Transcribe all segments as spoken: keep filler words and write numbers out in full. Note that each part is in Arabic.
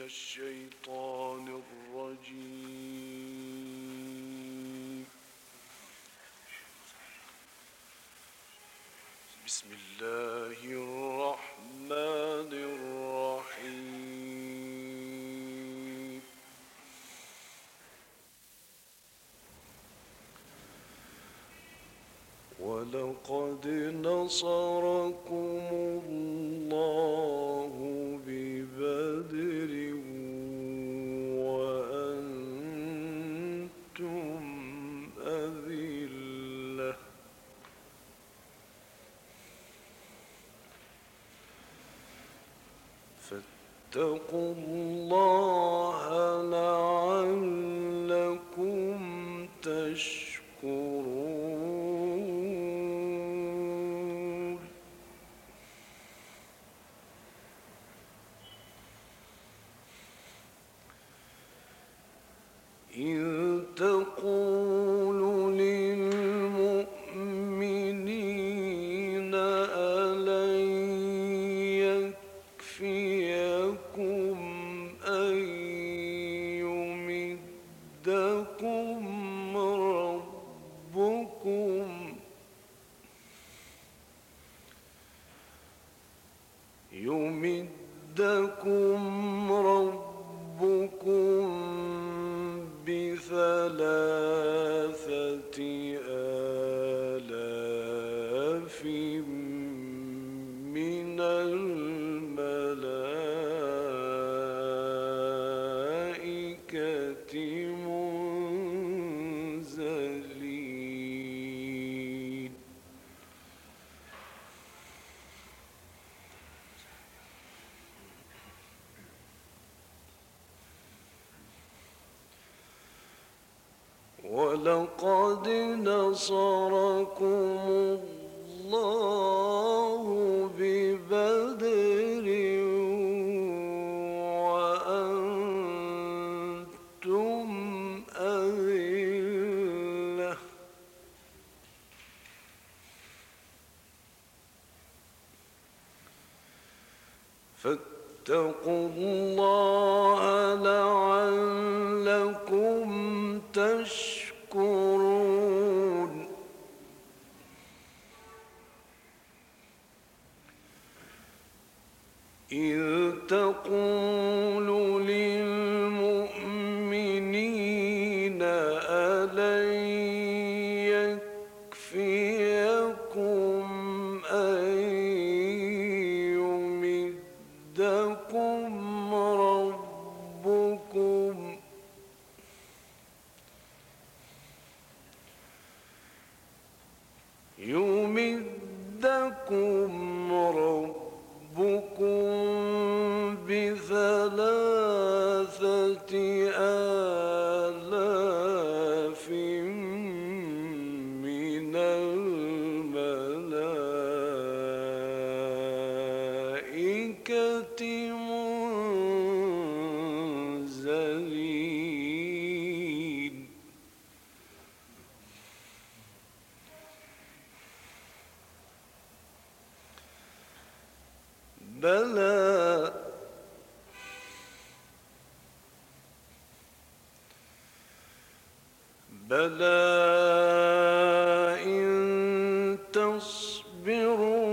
الشيطان الرجيم. بسم الله الرحمن الرحيم. ولقد نصركم الله ببدر وأنتم أذلة فاتقوا الله لعلكم تشكرون. إذ تقول للمؤمنين ألن يكفيكم أن يمدكم ربكم يمدكم ربكم بثلاثة آلاف من الملائكة منزلين. ولقد نصركم الله ببدر وأنتم أذلة فاتقوا الله لعلكم تشكرون. إذ تقول للمؤمنين ألن يكفيكم أن يمدكم ربكم يمدكم ربكم بثلاثة آلاف من الملائكة منزلين. بلى بلى إن تصبروا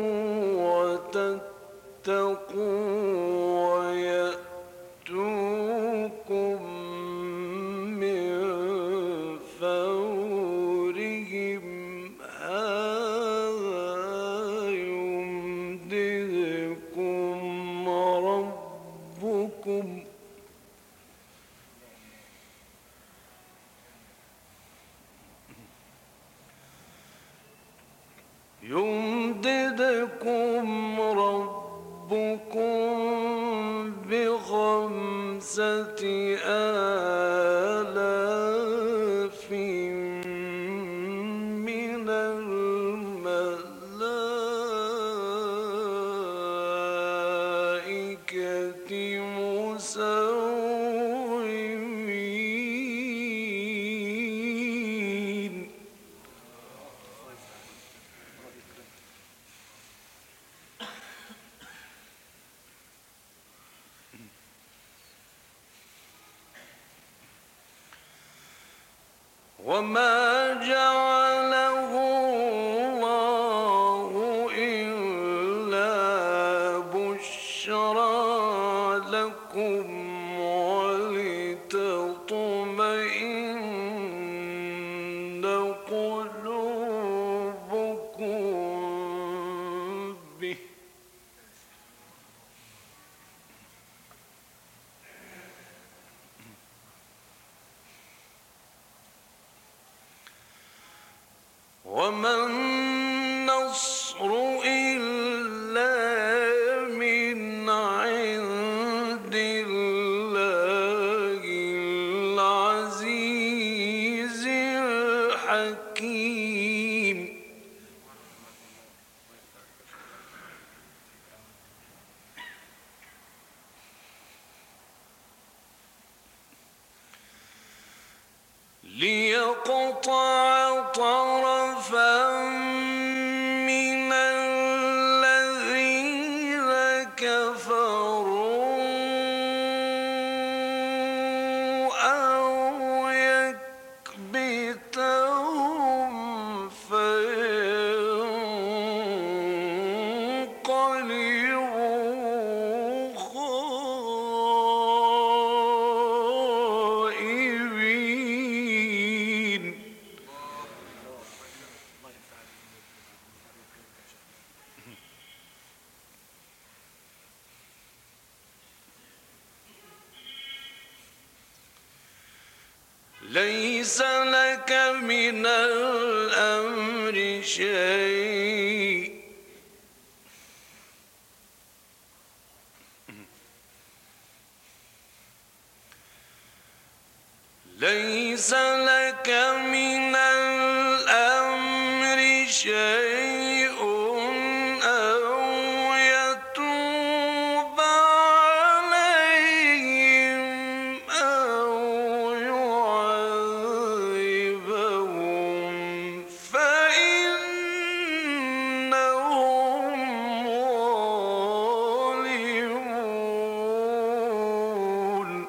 وتتقوا ويأتوكم من فورهم هذا يمددكم ربكم يمددكم ربكم بخمسة آلاف من الملائكة مسومين. وما جعله الله إلا بشرى لكم ولتطمئن قلوبكم به وما النصر إلا من عند الله العزيز الحكيم ليقطع طرفا من الذين كفروا أو يكبتهم فينقلبوا خائبين. ليس لك من الأمر شيء ليس لك من الأمر شيء أو يتوب عليهم أو يعذبهم فإنهم ظالمون.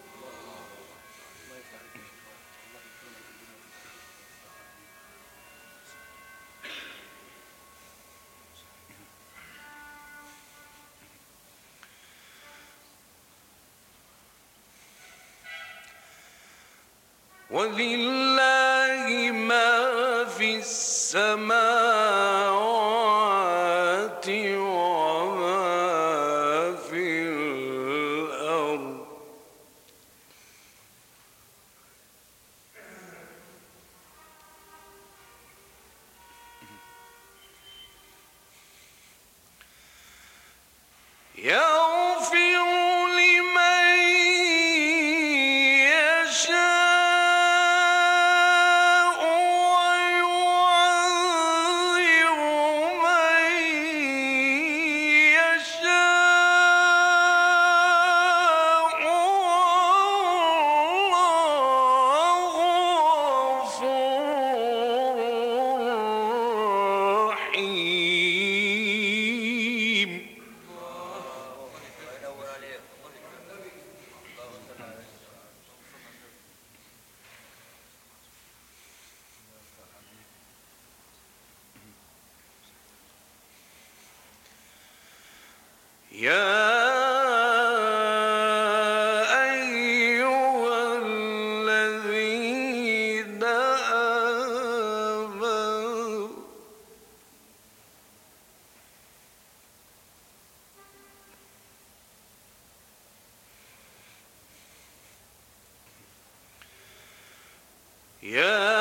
ولله ما في السماوات وما في الأرض يغفر لمن يشاء ويعذب من يشاء والله غفور رحيم. يا أيها الذين آمنوا يا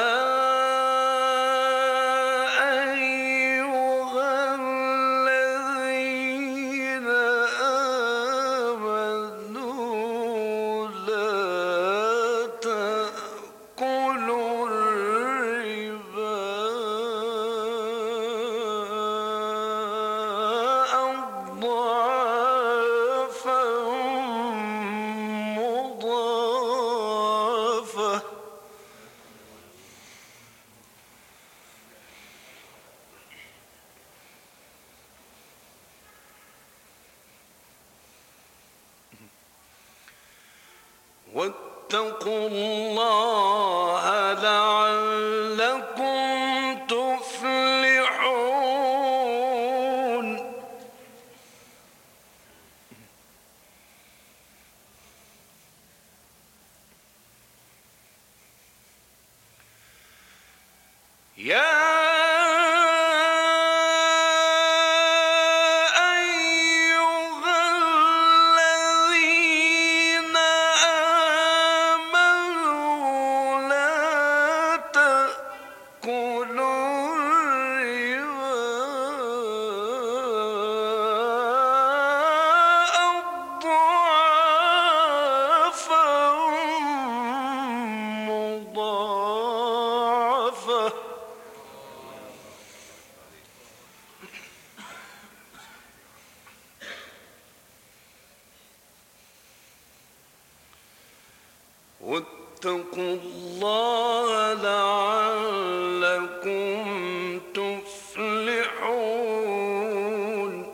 واتقوا واتقوا الله لعلكم تفلحون. يا واتقوا الله لعلكم تفلحون.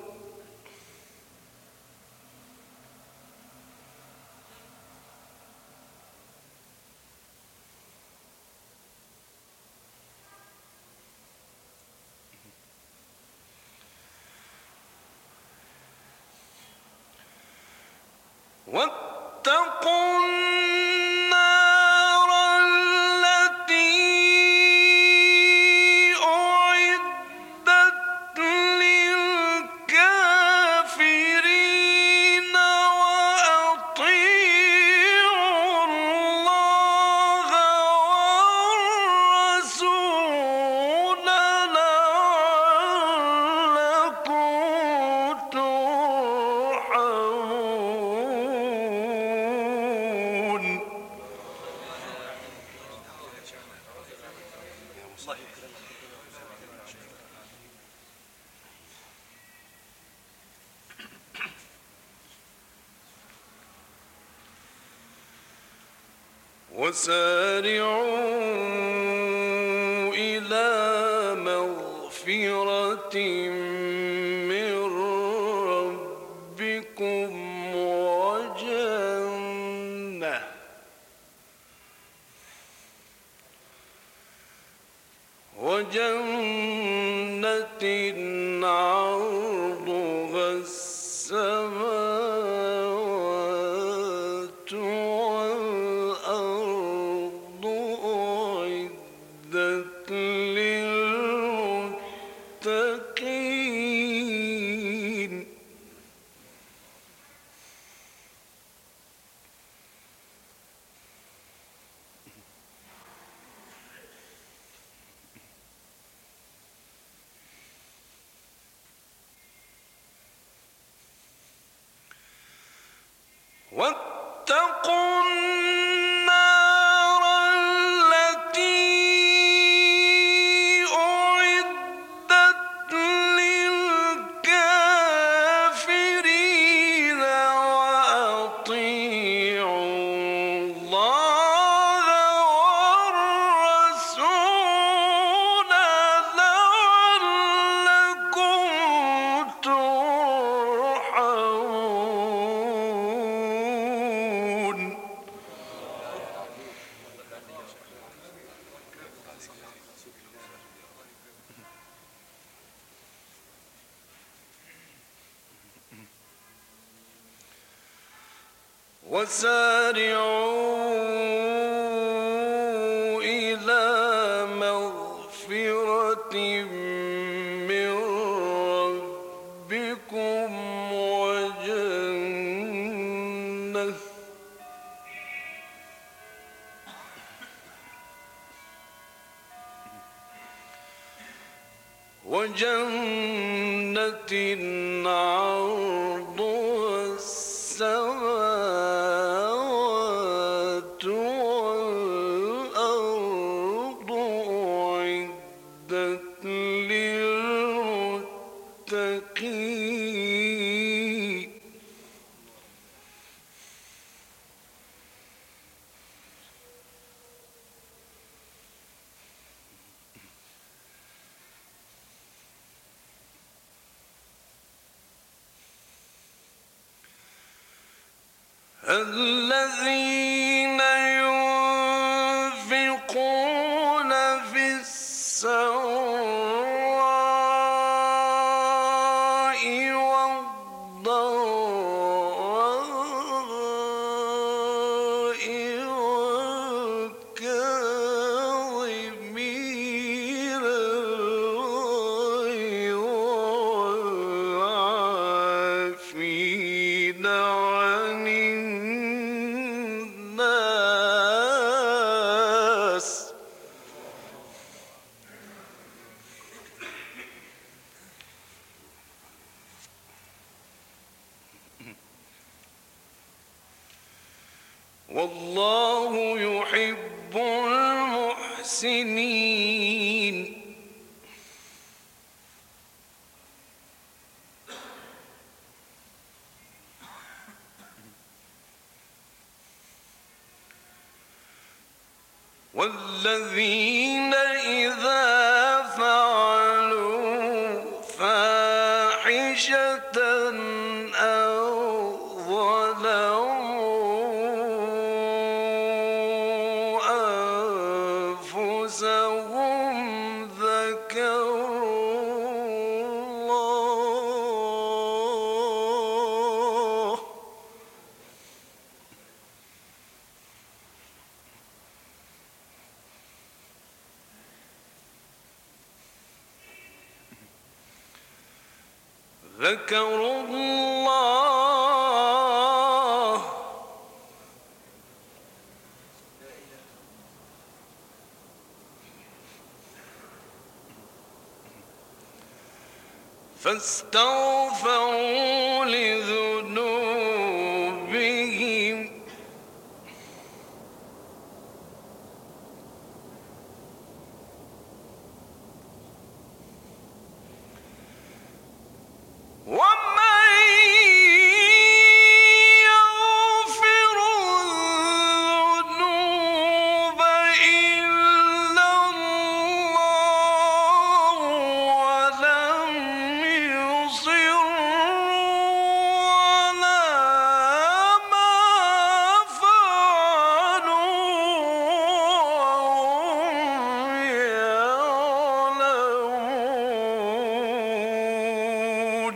واتقوا النار التي أعدت للكافرين وأطيعوا الله والرسول لعلكم ترحمون. وسارعوا إلى مغفرة من ربكم وجنة وجنة عرضها السماوات والأرض أعدت للمتقين. واتقوا النار التي أعدت للكافرين وأطيعوا الله والرسول لعلكم ترحمون. وسارعوا إلى مغفرة من ربكم وجنة وجنة عرضها السماوات والأرض أعدت للمتقين. الذين والله يحب المحسنين. والذين إذا فعلوا فاحشة أو ظلموا أنفسهم ذكروا الله ذكروا الله فاستغفروا لذنوبهم ومن يغفر الذنوب إلا الله ولم يصروا على ما فعلوا وهم يعلمون.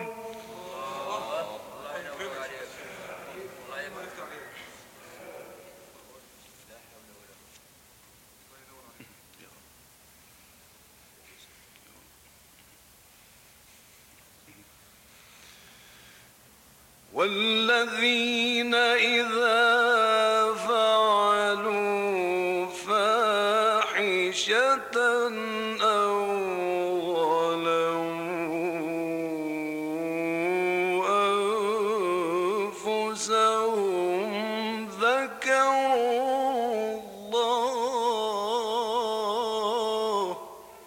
والذين إذا فعلوا فاحشة أو ظلموا أنفسهم ذكروا الله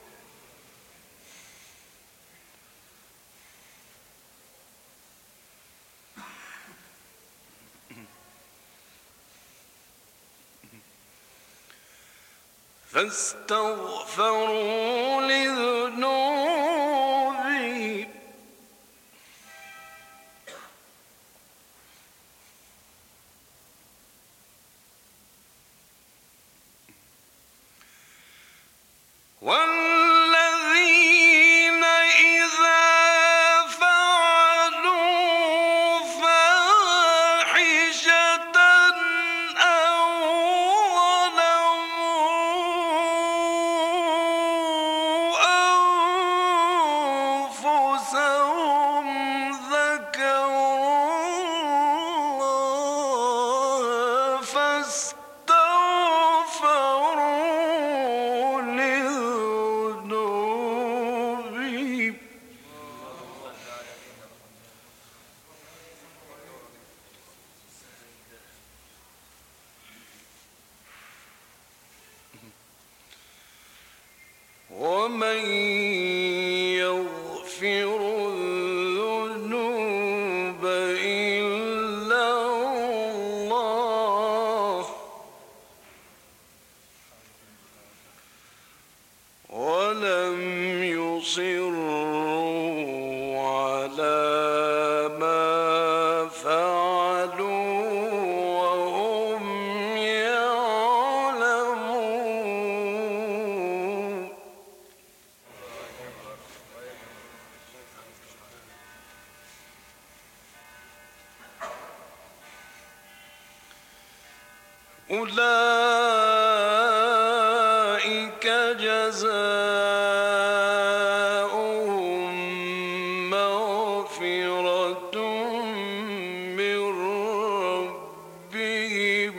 فاستغفروا لذنوبهم والذين إذا فعلوا فاحشة أو ظلموا أنفسهم ذكروا الله فاستغفروا لذنوبهم ومن يغفر الذنوب إلا الله ولم يصروا على ما فعلوا وهم يعلمون. أولئك جزاؤهم مغفرة من ربهم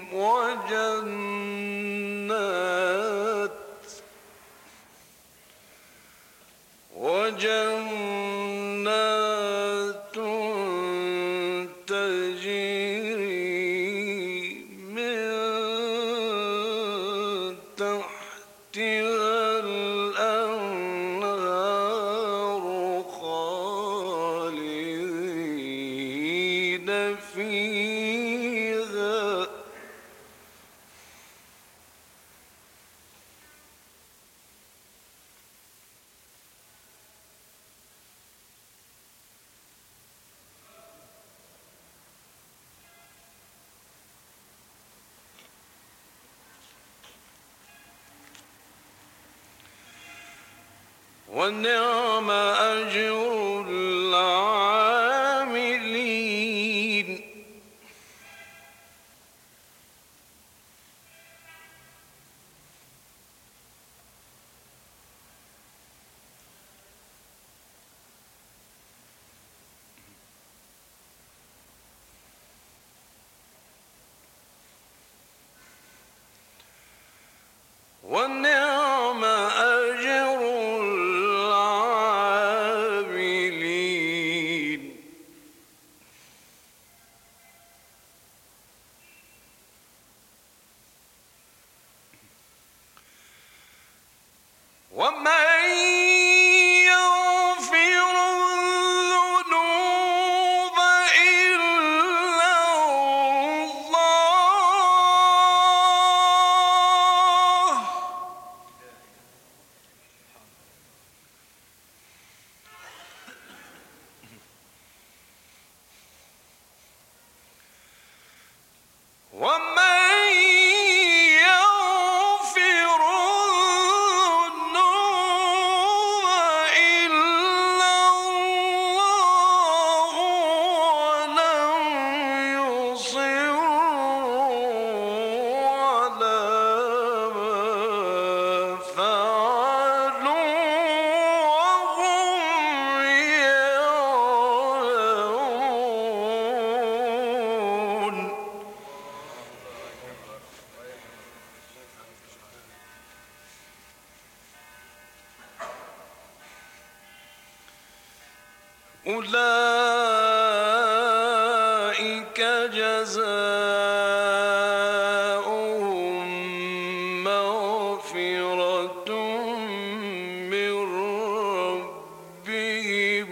وجنات وجنات تجري من فيها ونعم أجر العاملين ونعم أجر العاملين ومن يغفر الذنوب إلا الله ومن يغفر الذنوب إلا الله ولم يصروا على ما فعلوا وهم يعلمون أولئك جزاؤهم مغفرة من ربهم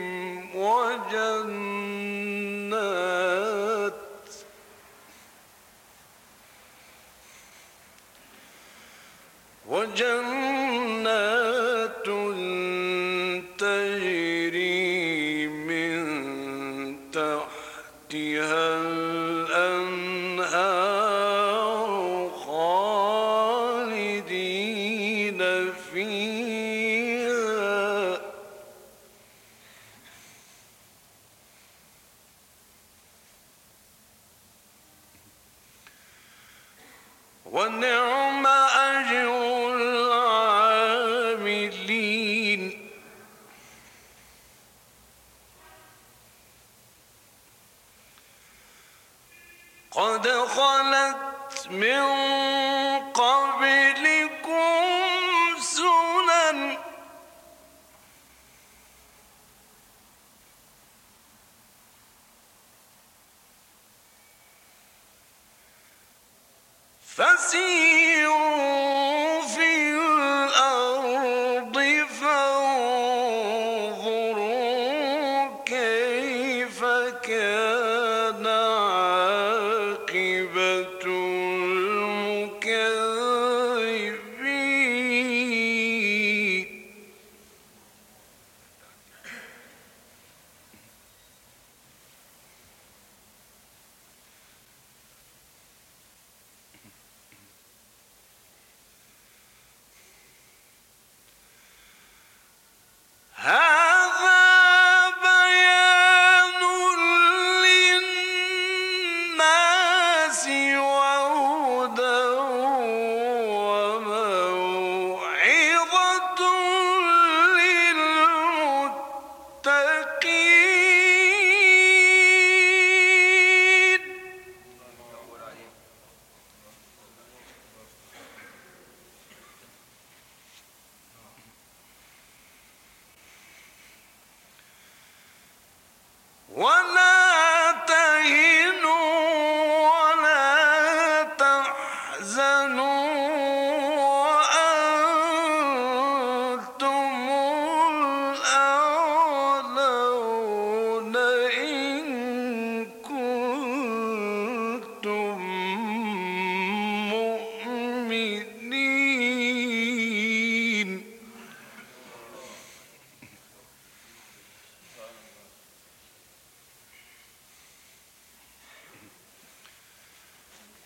وجنات وجنات تجري من تحتها الأنهار خالدين فيها ونعم أجر العاملين قد خلت من قبلكم سنن فسيروا في الأرض فانظروا كيف كان عاقبة المكذبين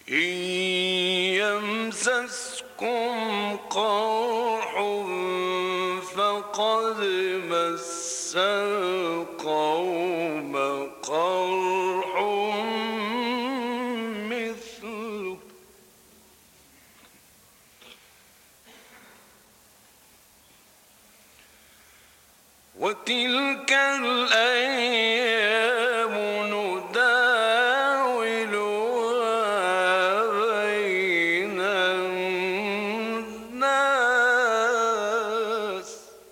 إن يمسسكم قرح فقد مس القوم قرح مثله وتلك الأيام نداولها بين الناس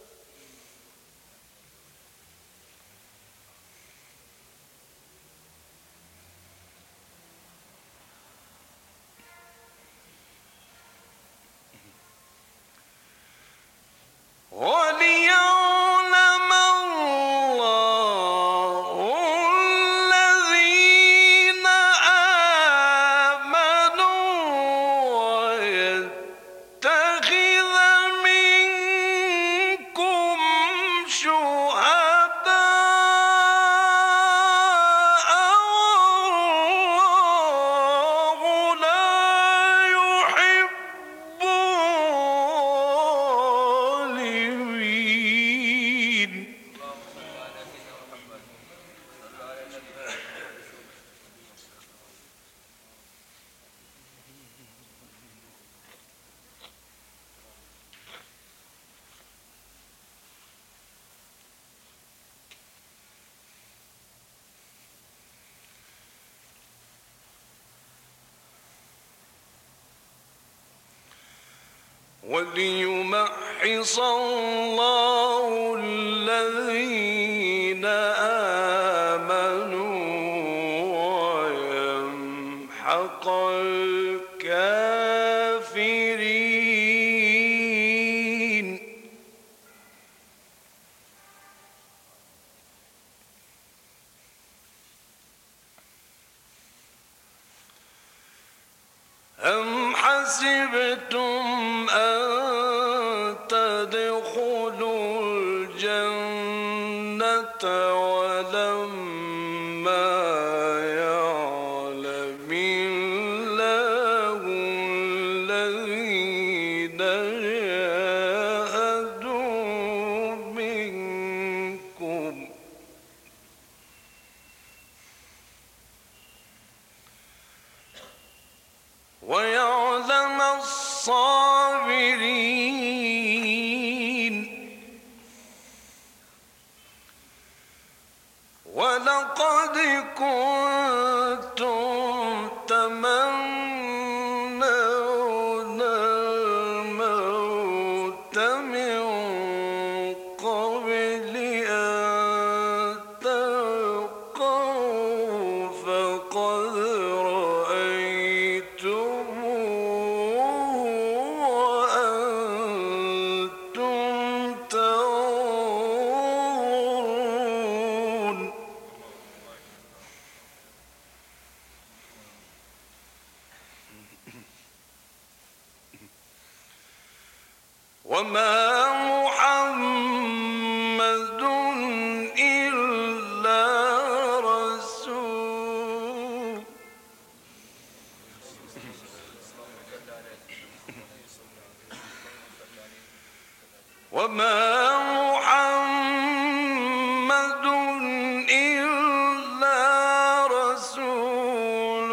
وليعلم الله الذين آمنوا ويتخذ منكم شهداء والله لا يحب الظالمين. وليمحص الله الذين آمنوا ويمحق الكافرين. أم حسبتم أن تدخلوا الجنة ولما يعلم الله الذين جاهدوا منكم ويعلم الصابرين. ولقد كنتم تمنون الموت من قبل أن تلقوه فقد رأيتموه وأنتم تنظرون. وما محمد إلا رسول وما محمد إلا رسول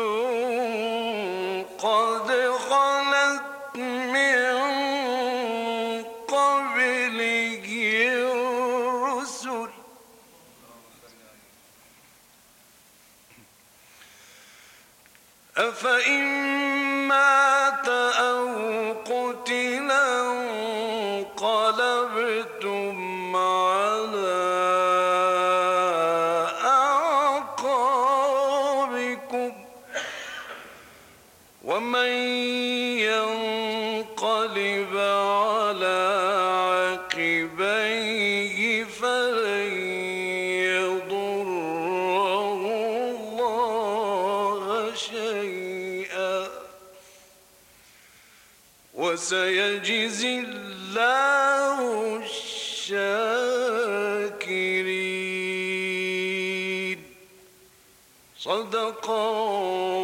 قد خلت من قبله الرسل أفإن مات أو قتلا انقلبتم على أعقابكم ومن ينقلب على عقبيه فلن يضر الله شيئا وسيجزي الله الشاكرين. صدق